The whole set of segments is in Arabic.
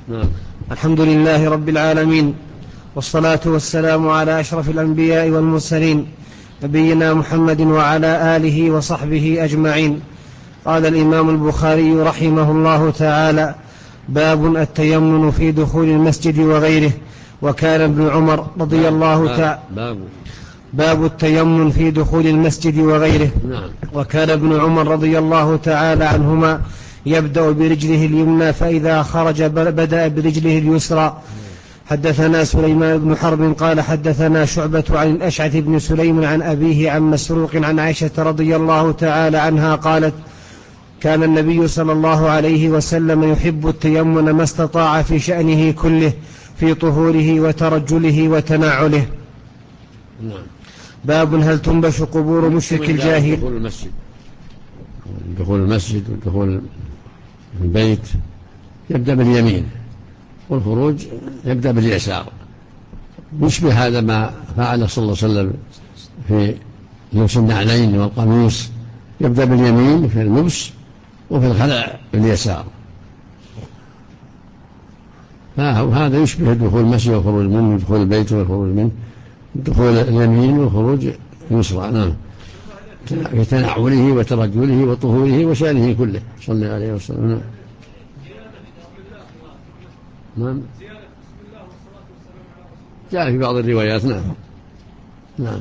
نعم. الحمد لله رب العالمين، والصلاة والسلام على أشرف الأنبياء والمرسلين، نبينا محمد وعلى آله وصحبه أجمعين. قال الإمام البخاري رحمه الله تعالى: باب التيمم في دخول المسجد وغيره. وكان ابن عمر رضي الله تعالى باب التيمم في دخول المسجد وغيره. وكان ابن عمر رضي الله تعالى عنهما يبدأ برجله اليمنى، فإذا خرج بدأ برجله اليسرى. حدثنا سليمان بن حرب قال حدثنا شعبة عن الأشعث بن سليم عن أبيه عن مسروق عن عائشة رضي الله تعالى عنها قالت: كان النبي صلى الله عليه وسلم يحب التيمم ما استطاع في شأنه كله، في طهوره وترجله وتنعله. باب هل تنبش قبور مشرك الجاهل. دخول المسجد ودخول البيت يبدأ باليمين، والخروج يبدأ باليسار. يشبه هذا ما فعل صلى الله عليه وسلم في لبس النعلين والقميص، يبدأ باليمين في اللبس وفي الخلع باليسار. فهذا يشبه دخول المسجد والخروج منه، دخول البيت والخروج منه، دخول اليمين والخروج اليسرى. نعم. في تنعله وترجله وطهوره وشأنه كله صلى الله عليه وسلم. نعم. جاء في بعض الروايات. نعم. نعم.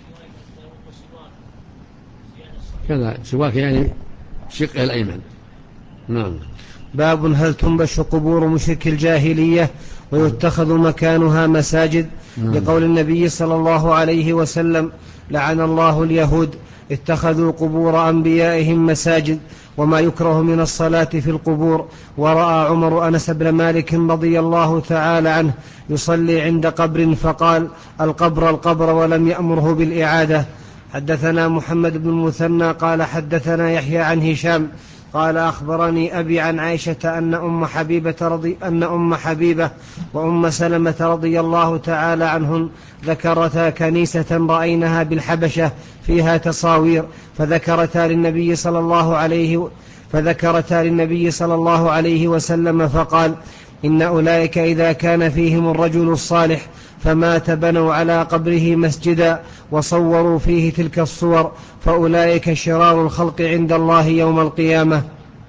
كذا سواك يعني شقه الأيمن. نعم. باب هل تنبش قبور مشرك الجاهلية ويتخذ مكانها مساجد. لقول النبي صلى الله عليه وسلم: لعن الله اليهود اتخذوا قبور أنبيائهم مساجد. وما يكره من الصلاة في القبور. ورأى عمر أنس بن مالك رضي الله تعالى عنه يصلي عند قبر فقال: القبر القبر، ولم يأمره بالإعادة. حدثنا محمد بن المثنى قال حدثنا يحيى عن هشام قال أخبرني أبي عن عائشة أن أم حبيبة وأم سلمة رضي الله تعالى عنهن ذكرتا كنيسة رأينها بالحبشة فيها تصاوير، فذكرتا للنبي صلى الله عليه وسلم فقال: إن أولئك إذا كان فيهم الرجل الصالح فمات بنوا على قبره مسجدا وصوروا فيه تلك الصور، فأولئك شرار الخلق عند الله يوم القيامة.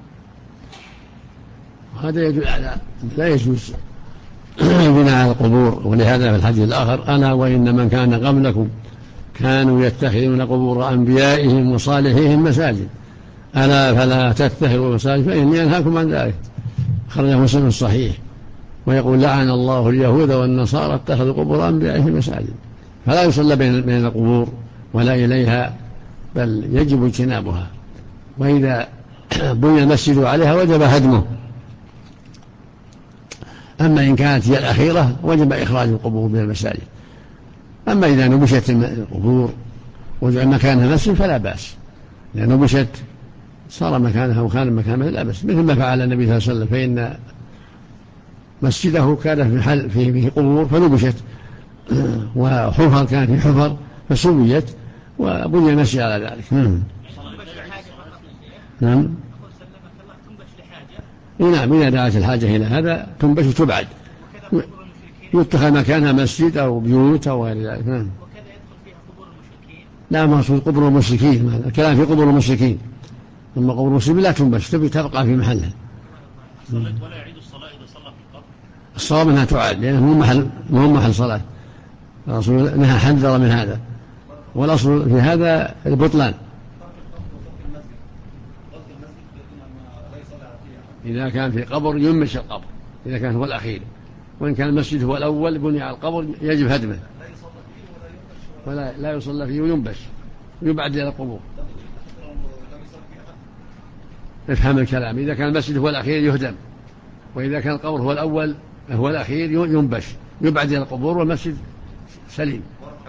هذا يدل على لا يجوز البناء على القبور. ولهذا في الحديث الآخر: ألا وإن من كان قبلكم كانوا يتخذون قبور أنبيائهم وصالحيهم مساجد، ألا فلا تتخذوا مساجد فإني أنهاكم عن ذلك. خرجه مسلم الصحيح. ويقول: لعن الله اليهود والنصارى اتخذوا قبور أنبيائهم مساجد. فلا يصلى بين القبور ولا إليها، بل يجب اجتنابها. وإذا بني المسجد عليها وجب هدمه. أما إن كانت هي الأخيرة وجب إخراج القبور من المساجد. أما إذا نبشت القبور وجعل مكانها مسجد فلا بأس، لأن نبشت صار مكانها مكانها لا بأس، مثل ما فعل النبي صلى الله عليه وسلم، فإن مسجده كان فيه قبور فنبشت، وحفر كان في حفر فسويت، وبني المسجد على ذلك. نعم. نعم. إذا دعت الحاجة إلى هذا تنبش وتبعد، يتخذ مكانها مسجد أو بيوت أو غير ذلك. نعم. وكذا يدخل فيها قبور المشركين. لا، مقصود قبور المشركين، الكلام في قبور المشركين. أما قبور المسلمين لا تنبش، تبقى في محلها. ولا يعيد الصلاة إذا صلى في القبر. الصواب أنها تعاد، لأنه مو محل صلاة. الرسول نهى حذر من هذا، والأصل في هذا البطلان. إذا كان في قبر ينبش القبر إذا كان هو الأخير، وإن كان المسجد هو الأول بني على القبر يجب هدمه، ولا يصلى فيه وينبش ويبعد إلى القبور. افهم الكلام. إذا كان المسجد هو الأخير يهدم، وإذا كان القبر هو الأول هو الأخير ينبش يبعد إلى القبور، والمسجد سليم.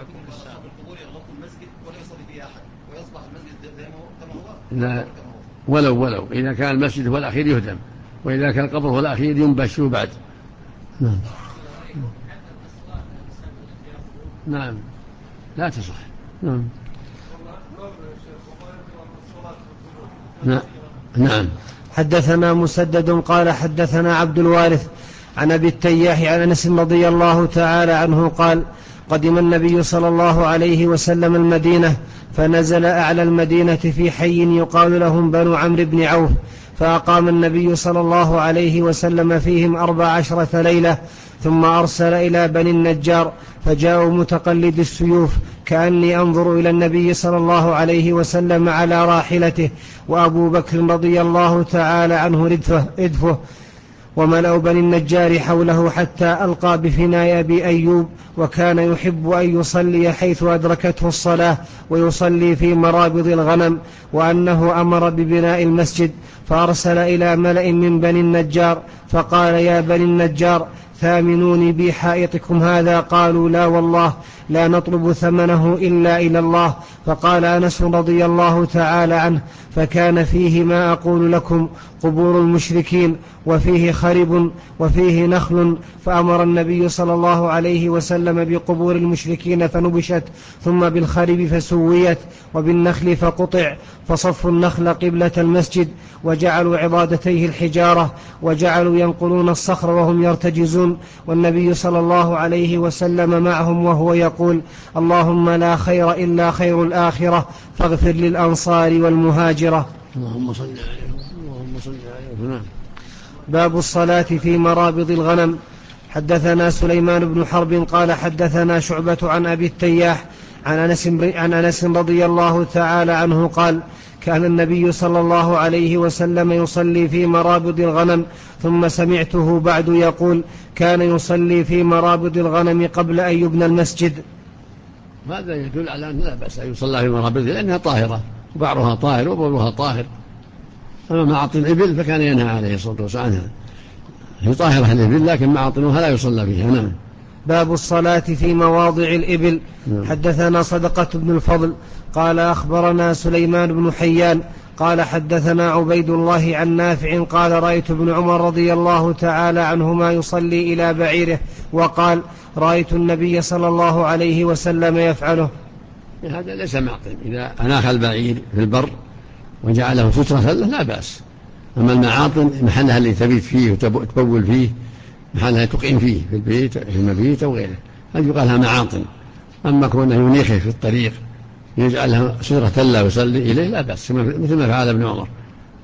لا، ولو إذا كان المسجد هو الأخير يهدم، وإذا كان القبر هو الأخير ينبش ويبعد. نعم. لا تصح. نعم. حدثنا مسدد قال حدثنا عبد الوارث عن أبي التياح عن أنس رضي الله تعالى عنه قال: قدم النبي صلى الله عليه وسلم المدينة، فنزل أعلى المدينة في حي يقال لهم بنو عمرو بن عوف، فأقام النبي صلى الله عليه وسلم فيهم 14 ليلة، ثم أرسل إلى بني النجار، فجاءوا متقلد السيوف، كأني أنظر إلى النبي صلى الله عليه وسلم على راحلته، وأبو بكر رضي الله تعالى عنه ردفه، وملأ بني النجار حوله، حتى ألقى بفناء أبي أيوب، وكان يحب أن يصلي حيث أدركته الصلاة، ويصلي في مرابض الغنم، وأنه أمر ببناء المسجد، فأرسل إلى ملأ من بني النجار فقال: يا بني النجار، ثامنوني بحائطكم هذا. قالوا: لا والله، لا نطلب ثمنه إلا إلى الله. فقال أنس رضي الله تعالى عنه: فكان فيه ما أقول لكم، قبور المشركين، وفيه خرب، وفيه نخل، فأمر النبي صلى الله عليه وسلم بقبور المشركين فنبشت، ثم بالخرب فسويت، وبالنخل فقطع، فصفوا النخل قبلة المسجد، وجعلوا عضادتيه الحجارة، وجعلوا ينقلون الصخر وهم يرتجزون، والنبي صلى الله عليه وسلم معهم وهو يقول: اللهم لا خير إلا خير الآخرة، فاغفر للأنصار والمهاجرة. اللهم صل عليه. اللهم صل عليه. باب الصلاة في مرابض الغنم. حدثنا سليمان بن حرب قال حدثنا شعبة عن أبي التياح عن أنس رضي الله تعالى عنه قال: كان النبي صلى الله عليه وسلم يصلي في مرابض الغنم، ثم سمعته بعد يقول: كان يصلي في مرابض الغنم قبل أن يبنى المسجد. هذا يدل على أن لا بأس أن يصلى في مرابض لأنها طاهرة، وبعرها طاهر وبولها طاهر. أما معاطن الإبل فكان ينهى عليه الصلاة والسلام عنها، هي طاهرة الإبل لكن معاطنها لا يصلى فيها. نعم. باب الصلاة في مواضع الإبل. حدثنا صدقة بن الفضل قال أخبرنا سليمان بن حيان قال حدثنا عبيد الله عن نافع قال: رأيت ابن عمر رضي الله تعالى عنهما يصلي إلى بعيره، وقال: رأيت النبي صلى الله عليه وسلم يفعله. هذا ليس معطن، إذا أناخ البعير في البر وجعله سترة له لا بأس. أما المعاطن محلها اللي تبيت فيه وتبول فيه، محلها تقيم فيه في البيت في المبيت أو غيره، هذه يقال لها معاطن. أما كونه ينيخه في الطريق يجعلها سترة له ويصلي إليه لا بأس، مثل ما فعل ابن عمر.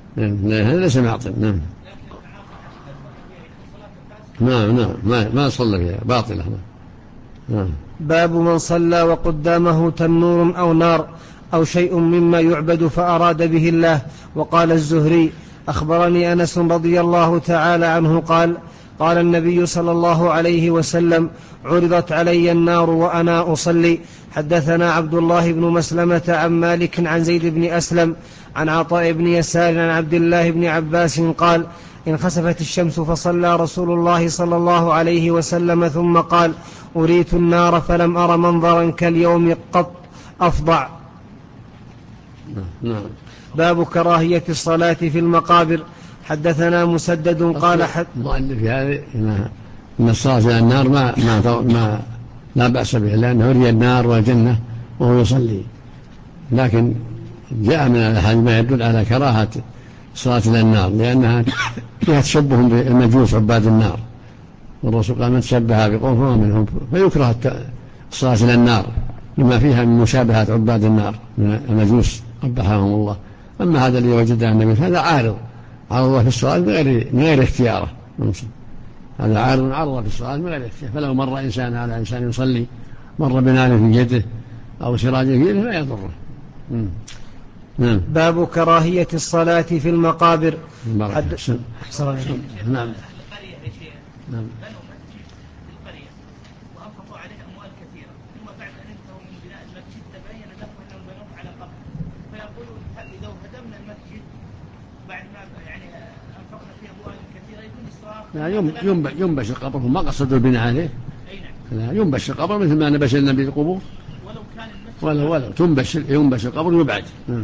هذا ليس معطن. نعم. ما صلى فيها باطلة. نعم. باب من صلى وقدامه تنور أو نار أو شيء مما يعبد فأراد به الله. وقال الزهري: أخبرني أنس رضي الله تعالى عنه قال: قال النبي صلى الله عليه وسلم: عرضت علي النار وأنا أصلي. حدثنا عبد الله بن مسلمة عن مالك عن زيد بن أسلم عن عطاء بن يسار عن عبد الله بن عباس قال: انخسفت الشمس فصلى رسول الله صلى الله عليه وسلم ثم قال: أريت النار فلم أر منظرا كاليوم قط أفظع. باب كراهية الصلاة في المقابر. حدثنا مسدد قال المؤلف في هذه إن الصلاة إلى النار ما لا بأس به، لأنه يري النار والجنة وهو يصلي، لكن جاء من الأحاديث ما يدل على كراهة الصلاة إلى النار، لأنها فيها تشبه بالمجوس عباد النار، والرسول قال: من تشبه بقوم فهو منهم، فيكره الصلاة إلى النار لما فيها من مشابهة عباد النار من المجوس قبحهم الله. أما هذا الذي وجده النبي هذا عارض في الصلاة من غير اختياره، هذا عارض في الصلاة من غير اختياره، فلو مر إنسان على إنسان يصلي مر بنار في يده أو سراج في يده لا يضره. باب كراهية الصلاة في المقابر. نعم. وأنفقوا عليه أموال كثيرة، ثم بعد أن انتهوا من بناء المسجد تبين لهم أنهم بنوه على قبر، فيقولون: لو هدمنا المسجد بعد ما أنفقنا فيه أموال كثيرة يكون إسراف. ينبش القبر، هم ما قصدوا البناء عليه. ينبش القبر مثل ما نبش النبي القبور، ولو كان المسجد ينبش القبر يبعد.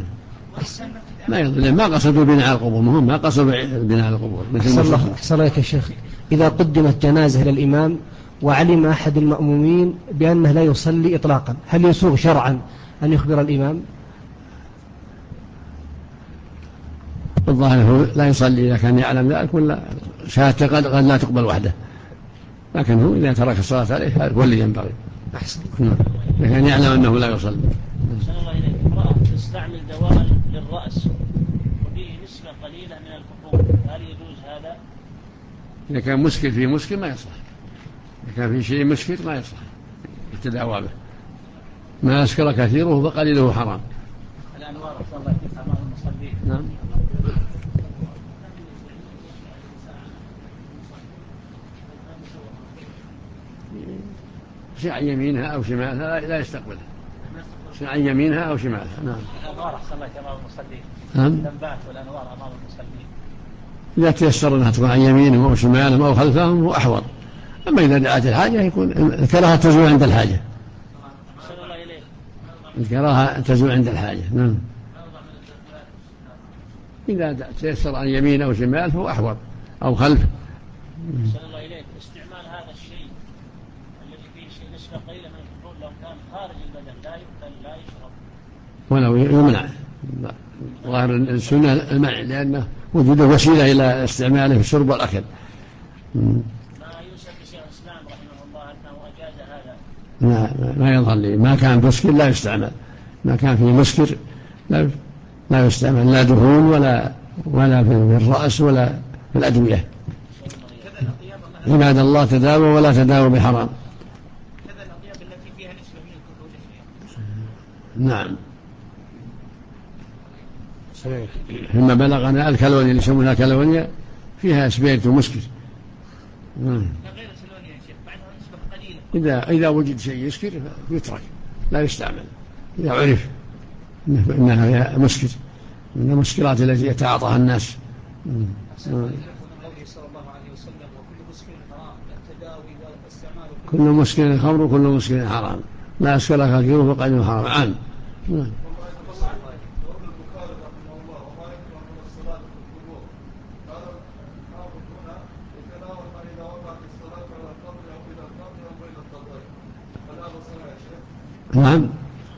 ما قصدوا البناء على القبور، ما قصدوا البناء على القبور. أحسن الله يا شيخ. إذا قدمت جنازة إلى الإمام وعلم أحد المأمومين بأنه لا يصلي إطلاقا، هل يسوغ شرعا أن يخبر الإمام؟ الظاهر لا يصلي إذا كان يعلم ذلك، ولا شهادته قد لا تقبل وحده، لكن هو إذا ترك الصلاة عليه هو اللي ينبغي. أحسن. لكن يعلم أنه لا يصلي. أحسن الله إليك. امرأة تستعمل دواء للرأس وفيه نسبة قليلة من الكحول، هل يجوز هذا؟ إذا كان مشكل في مشكل ما يصلح، إذا كان في شيء مشكل ما يصلح يتداوى به. ما أسكر كثيره فقليله حرام. الأنوار أحسن الله إليك أمام المصلين. نعم. شيء عن يمينها أو شمالها لا يستقبلها، شيء عن يمينها أو شمالها. نعم. الأنوار أحسن الله أمام المصلين. نعم. اللمبات والأنوار أمام المصلين إذا تيسر أنها تكون عن يمينهم أو شمالهم أو خلفهم هو أحوط. أما إذا دعت الحاجة يكون الكراهة تزول عند الحاجة. أحسن الله إليك. الكراهة تزول عند الحاجة. نعم. إذا تيسر عن يمين أو شمال فهو أحوط أو خلف. أحسن الله إليك. استعمال هذا الشيء الذي فيه شيء نسبة قليلة من الكحول لو كان خارج البدن لا يؤكل لا يشرب ولو يمنع. ظاهر السنة المنع لأنه وجود وسيلة إلى استعماله في الشرب والأكل. ما يوسف شيخ الإسلام رحمه الله أنه أجاز هذا. ما يظهر لي ما كان مسكر لا يستعمل، ما كان فيه مسكر لا يستعمل لا دهون ولا في الرأس ولا في الأدوية. عباد الله تداوى ولا تداوى بحرام. كذا الأطياب التي فيها نسبة من الكحول. نعم. ثم بلغنا الكالونيا اللي يسمونها كالونيا فيها سبيرت ومسكر. غير الكالونيا يا شيخ بعدها نسبة قليلة. إذا وجد شيء يسكر يترك لا يستعمل إذا عرف إنها مسكر من المسكرات التي يتعاطاها الناس. قوله صلى الله عليه وسلم وكل مسكر حرام التداوي والاستعمال كل مسكر خمر وكل مسكر حرام لا أسكر كثيره فقليله حرام. عام. نعم.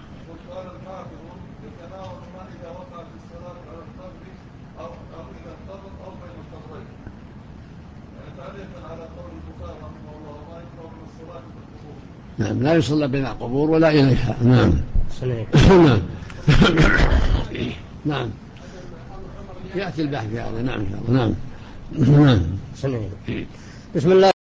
نعم لا يصلى بين القبور ولا إليها. نعم. نعم. نعم يأتي البحث في هذا. نعم. نعم. نعم. بسم الله.